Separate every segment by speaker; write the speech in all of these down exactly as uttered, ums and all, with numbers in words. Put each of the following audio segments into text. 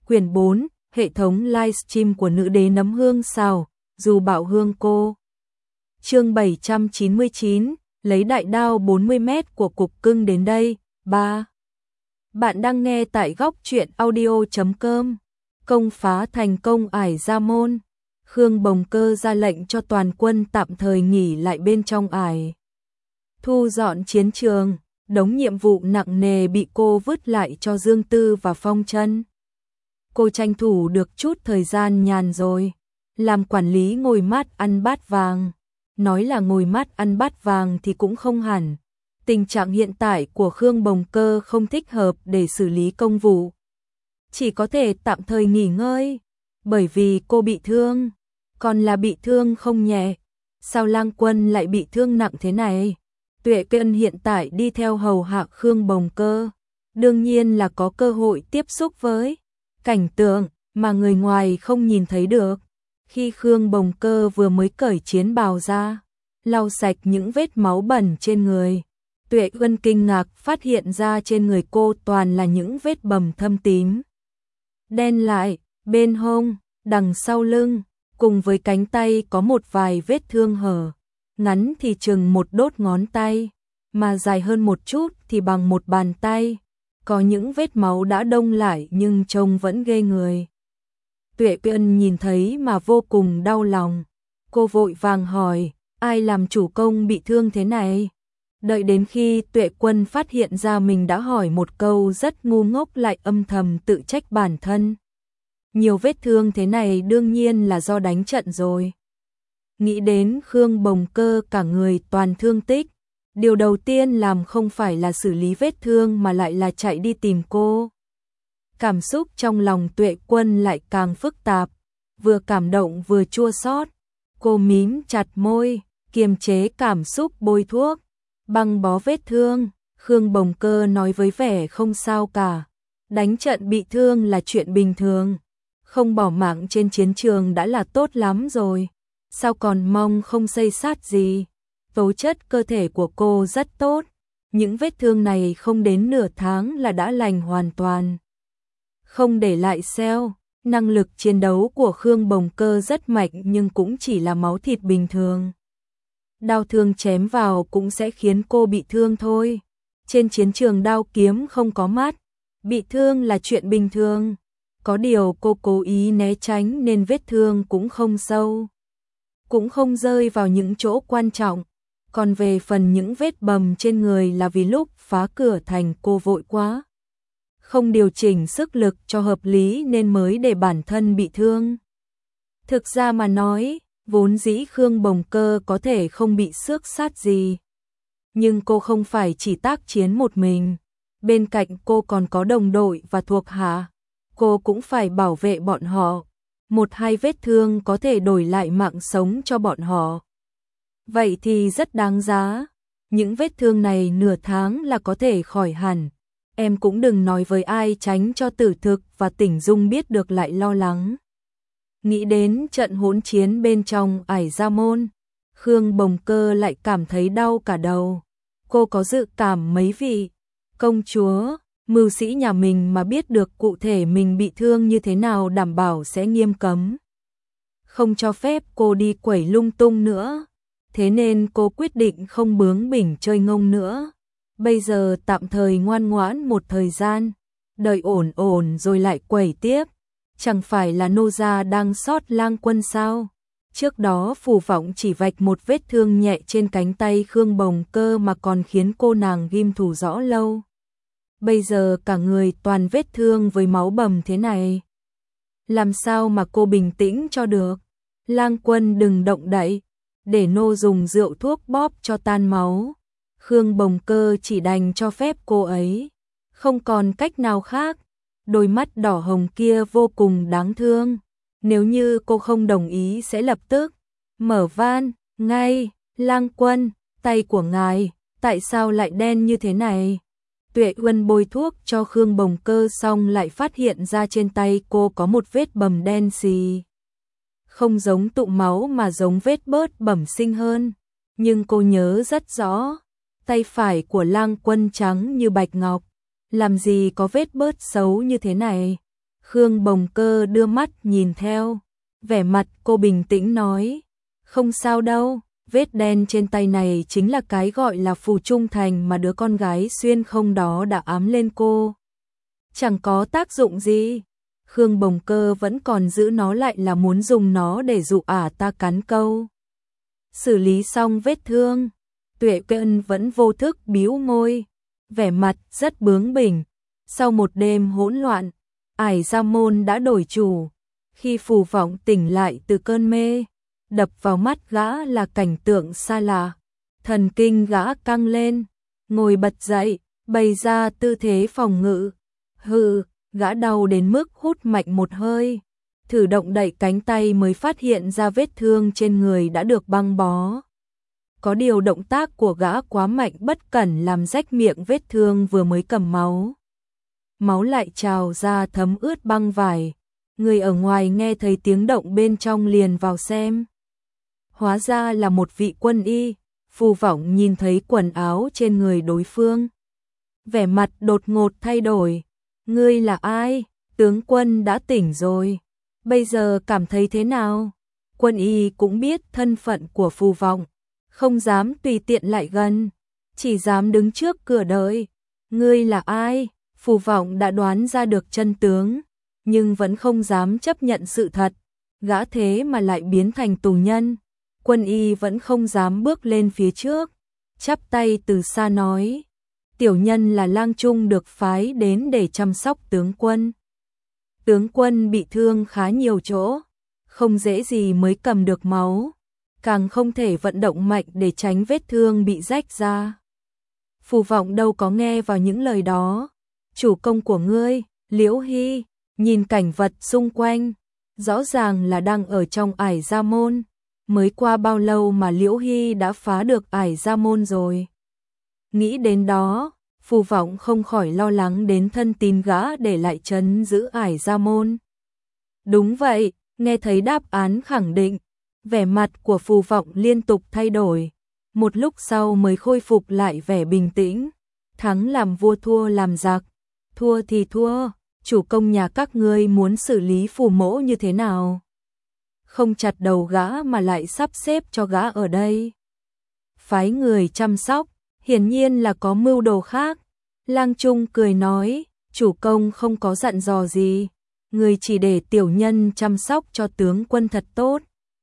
Speaker 1: Quyển bốn, hệ thống livestream của nữ đế nấm hương xào, dù bạo hương cô. Chương bảy trăm chín mươi chín, lấy đại đao bốn mươi mét của cục cưng đến đây. ba. Bạn đang nghe tại góc truyện audio chấm com. Công phá thành công Ải Gia Môn. Khương Bồng Cơ ra lệnh cho toàn quân tạm thời nghỉ lại bên trong ải. Thu dọn chiến trường, đống nhiệm vụ nặng nề bị cô vứt lại cho Dương Tư và Phong Chân. Cô tranh thủ được chút thời gian nhàn rồi, làm quản lý ngồi mát ăn bát vàng. Nói là ngồi mát ăn bát vàng thì cũng không hẳn. Tình trạng hiện tại của Khương Bồng Cơ không thích hợp để xử lý công vụ. Chỉ có thể tạm thời nghỉ ngơi, bởi vì cô bị thương, còn là bị thương không nhẹ. Sao Lang Quân lại bị thương nặng thế này? Tuệ Cân hiện tại đi theo hầu hạ Khương Bồng Cơ, đương nhiên là có cơ hội tiếp xúc với cảnh tượng mà người ngoài không nhìn thấy được. Khi Khương Bồng Cơ vừa mới cởi chiến bào ra, lau sạch những vết máu bẩn trên người, Tuệ Cân kinh ngạc phát hiện ra trên người cô toàn là những vết bầm thâm tím. Đen lại, bên hông, đằng sau lưng, cùng với cánh tay có một vài vết thương hở. Ngắn thì chừng một đốt ngón tay, mà dài hơn một chút thì bằng một bàn tay. Có những vết máu đã đông lại nhưng trông vẫn ghê người. Tuệ Cân nhìn thấy mà vô cùng đau lòng. Cô vội vàng hỏi, ai làm chủ công bị thương thế này? Đợi đến khi Tuệ Quân phát hiện ra mình đã hỏi một câu rất ngu ngốc lại âm thầm tự trách bản thân. Nhiều vết thương thế này đương nhiên là do đánh trận rồi. Nghĩ đến Khương Bồng Cơ cả người toàn thương tích, điều đầu tiên làm không phải là xử lý vết thương mà lại là chạy đi tìm cô. Cảm xúc trong lòng Tuệ Quân lại càng phức tạp, vừa cảm động vừa chua xót. Cô mím chặt môi, kiềm chế cảm xúc bôi thuốc, băng bó vết thương. Khương Bồng Cơ nói với vẻ không sao cả, đánh trận bị thương là chuyện bình thường, không bỏ mạng trên chiến trường đã là tốt lắm rồi. Sao còn mong không xây sát gì? Tố chất cơ thể của cô rất tốt, những vết thương này không đến nửa tháng là đã lành hoàn toàn. Không để lại sẹo, năng lực chiến đấu của Khương Bồng Cơ rất mạnh nhưng cũng chỉ là máu thịt bình thường. Đao thương chém vào cũng sẽ khiến cô bị thương thôi. Trên chiến trường đao kiếm không có mắt, bị thương là chuyện bình thường. Có điều cô cố ý né tránh nên vết thương cũng không sâu, cũng không rơi vào những chỗ quan trọng. Còn về phần những vết bầm trên người là vì lúc phá cửa thành cô vội quá, không điều chỉnh sức lực cho hợp lý nên mới để bản thân bị thương. Thực ra mà nói, vốn dĩ Khương Bồng Cơ có thể không bị xước sát gì. Nhưng cô không phải chỉ tác chiến một mình, bên cạnh cô còn có đồng đội và thuộc hạ, cô cũng phải bảo vệ bọn họ. Một hai vết thương có thể đổi lại mạng sống cho bọn họ. Vậy thì rất đáng giá. Những vết thương này nửa tháng là có thể khỏi hẳn. Em cũng đừng nói với ai tránh cho Tử Thực và Tỉnh Dung biết được lại lo lắng. Nghĩ đến trận hỗn chiến bên trong Ải Gia Môn, Khương Bồng Cơ lại cảm thấy đau cả đầu. Cô có dự cảm mấy vị công chúa, mưu sĩ nhà mình mà biết được cụ thể mình bị thương như thế nào đảm bảo sẽ nghiêm cấm, không cho phép cô đi quẩy lung tung nữa. Thế nên cô quyết định không bướng bỉnh chơi ngông nữa. Bây giờ tạm thời ngoan ngoãn một thời gian, đợi ổn ổn rồi lại quẩy tiếp. Chẳng phải là nô gia đang sót Lang Quân sao? Trước đó Phù Vọng chỉ vạch một vết thương nhẹ trên cánh tay Khương Bồng Cơ mà còn khiến cô nàng ghim thù rõ lâu. Bây giờ cả người toàn vết thương với máu bầm thế này, làm sao mà cô bình tĩnh cho được? Lang Quân đừng động đậy, để nô dùng rượu thuốc bóp cho tan máu. Khương Bồng Cơ chỉ đành cho phép cô ấy, không còn cách nào khác. Đôi mắt đỏ hồng kia vô cùng đáng thương. Nếu như cô không đồng ý sẽ lập tức mở van ngay. Lang Quân, tay của ngài tại sao lại đen như thế này? Tuệ Uân bôi thuốc cho Khương Bồng Cơ xong lại phát hiện ra trên tay cô có một vết bầm đen xì. Không giống tụ máu mà giống vết bớt bẩm sinh hơn. Nhưng cô nhớ rất rõ, tay phải của Lang Quân trắng như bạch ngọc, làm gì có vết bớt xấu như thế này. Khương Bồng Cơ đưa mắt nhìn theo, vẻ mặt cô bình tĩnh nói, không sao đâu, vết đen trên tay này chính là cái gọi là phù trung thành mà đứa con gái xuyên không đó đã ám lên cô. Chẳng có tác dụng gì. Khương Bồng Cơ vẫn còn giữ nó lại là muốn dùng nó để dụ ả ta cắn câu. Xử lý xong vết thương, Tuệ Cận vẫn vô thức bĩu môi, vẻ mặt rất bướng bỉnh. Sau một đêm hỗn loạn, Ải Gia Môn đã đổi chủ. Khi Phù Vọng tỉnh lại từ cơn mê, đập vào mắt gã là cảnh tượng xa lạ. Thần kinh gã căng lên, ngồi bật dậy, bày ra tư thế phòng ngự. Hừ, gã đau đến mức hút mạnh một hơi, thử động đậy cánh tay mới phát hiện ra vết thương trên người đã được băng bó. Có điều động tác của gã quá mạnh bất cẩn làm rách miệng vết thương vừa mới cầm máu. Máu lại trào ra thấm ướt băng vải. Người ở ngoài nghe thấy tiếng động bên trong liền vào xem. Hóa ra là một vị quân y. Phù Vọng nhìn thấy quần áo trên người đối phương, vẻ mặt đột ngột thay đổi. Ngươi là ai? Tướng quân đã tỉnh rồi, bây giờ cảm thấy thế nào? Quân y cũng biết thân phận của Phù Vọng, không dám tùy tiện lại gần, chỉ dám đứng trước cửa đợi. Ngươi là ai? Phù Vọng đã đoán ra được chân tướng, nhưng vẫn không dám chấp nhận sự thật. Gã thế mà lại biến thành tù nhân. Quân y vẫn không dám bước lên phía trước, chắp tay từ xa nói, tiểu nhân là lang trung được phái đến để chăm sóc tướng quân. Tướng quân bị thương khá nhiều chỗ, không dễ gì mới cầm được máu, càng không thể vận động mạnh để tránh vết thương bị rách ra. Phù Vọng đâu có nghe vào những lời đó. Chủ công của ngươi, Liễu Hy, nhìn cảnh vật xung quanh, rõ ràng là đang ở trong Ải Gia Môn. Mới qua bao lâu mà Liễu Hy đã phá được Ải Gia Môn rồi. Nghĩ đến đó, Phù Vọng không khỏi lo lắng đến thân tín gã để lại trấn giữ Ải Gia Môn. Đúng vậy, nghe thấy đáp án khẳng định, vẻ mặt của Phù Vọng liên tục thay đổi. Một lúc sau mới khôi phục lại vẻ bình tĩnh. Thắng làm vua thua làm giặc, thua thì thua, chủ công nhà các ngươi muốn xử lý Phù mỗ như thế nào? Không chặt đầu gã mà lại sắp xếp cho gã ở đây. Phái người chăm sóc, hiển nhiên là có mưu đồ khác. Lang Trung cười nói, chủ công không có dặn dò gì, người chỉ để tiểu nhân chăm sóc cho tướng quân thật tốt.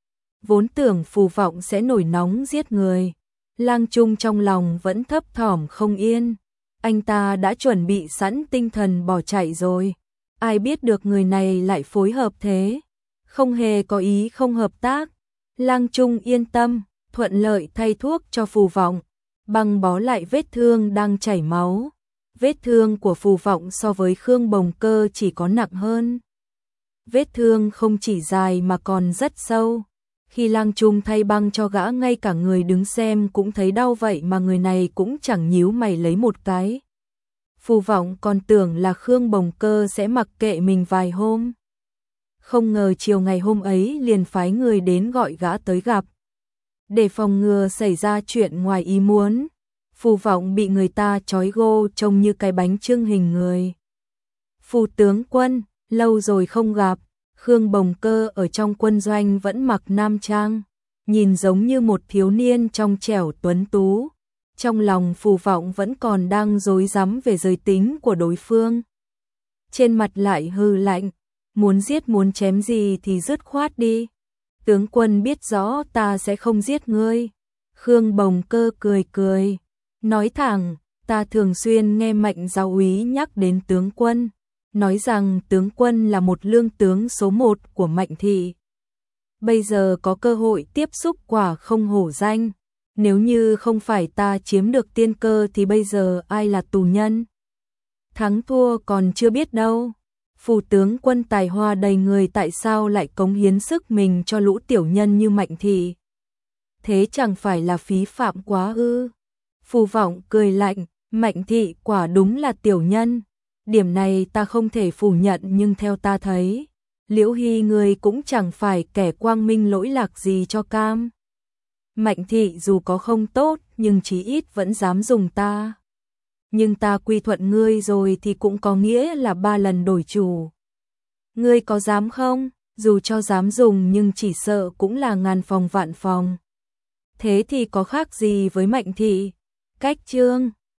Speaker 1: Vốn tưởng Phù Vọng sẽ nổi nóng giết người, Lang Trung trong lòng vẫn thấp thỏm không yên. Anh ta đã chuẩn bị sẵn tinh thần bỏ chạy rồi, ai biết được người này lại phối hợp thế. Không hề có ý không hợp tác. Lang Trung yên tâm, thuận lợi thay thuốc cho Phù Vọng, băng bó lại vết thương đang chảy máu. Vết thương của Phù Vọng so với Khương Bồng Cơ chỉ có nặng hơn. Vết thương không chỉ dài mà còn rất sâu. Khi Lang Trung thay băng cho gã, ngay cả người đứng xem cũng thấy đau, vậy mà người này cũng chẳng nhíu mày lấy một cái. Phù Vọng còn tưởng là Khương Bồng Cơ sẽ mặc kệ mình vài hôm. Không ngờ chiều ngày hôm ấy liền phái người đến gọi gã tới gặp. Để phòng ngừa xảy ra chuyện ngoài ý muốn, Phù Vọng bị người ta trói gô trông như cái bánh chưng hình người. Phù tướng quân, lâu rồi không gặp. Khương Bồng Cơ ở trong quân doanh vẫn mặc nam trang, nhìn giống như một thiếu niên trong trẻo tuấn tú. Trong lòng Phù Vọng vẫn còn đang rối rắm về giới tính của đối phương. Trên mặt lại hừ lạnh, muốn giết muốn chém gì thì dứt khoát đi. Tướng quân biết rõ ta sẽ không giết ngươi. Khương Bồng Cơ cười cười, nói thẳng, ta thường xuyên nghe Mạnh giáo úy nhắc đến tướng quân, nói rằng tướng quân là một lương tướng số một của Mạnh thị. Bây giờ có cơ hội tiếp xúc quả không hổ danh, nếu như không phải ta chiếm được tiên cơ thì bây giờ ai là tù nhân? Thắng thua còn chưa biết đâu. Phù tướng quân tài hoa đầy người, tại sao lại cống hiến sức mình cho lũ tiểu nhân như Mạnh thị? Thế chẳng phải là phí phạm quá ư? Phù Vọng cười lạnh, Mạnh thị quả đúng là tiểu nhân. Điểm này ta không thể phủ nhận, nhưng theo ta thấy, Liễu Hy người cũng chẳng phải kẻ quang minh lỗi lạc gì cho cam. Mạnh thị dù có không tốt, nhưng chí ít vẫn dám dùng ta. Nhưng ta quy thuận ngươi rồi thì cũng có nghĩa là ba lần đổi chủ. Ngươi có dám không? Dù cho dám dùng nhưng chỉ sợ cũng là ngàn phòng vạn phòng. Thế thì có khác gì với Mạnh thị? Cách Trương